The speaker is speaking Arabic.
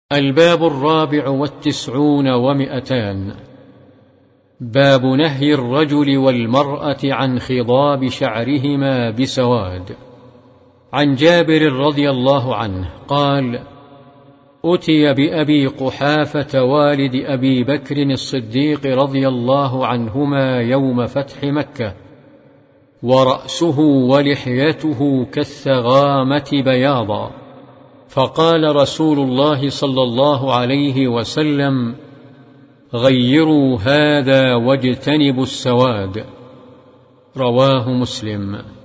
الباب 94 باب نهي الرجل والمرأة عن خضاب شعرهما بسواد. عن جابر رضي الله عنه قال: أتي بأبي قحافة والد أبي بكر الصديق رضي الله عنهما يوم فتح مكة، ورأسه ولحيته كالثغامة بياضا، فقال رسول الله صلى الله عليه وسلم: غيروا هذا واجتنبوا السواد. رواه مسلم.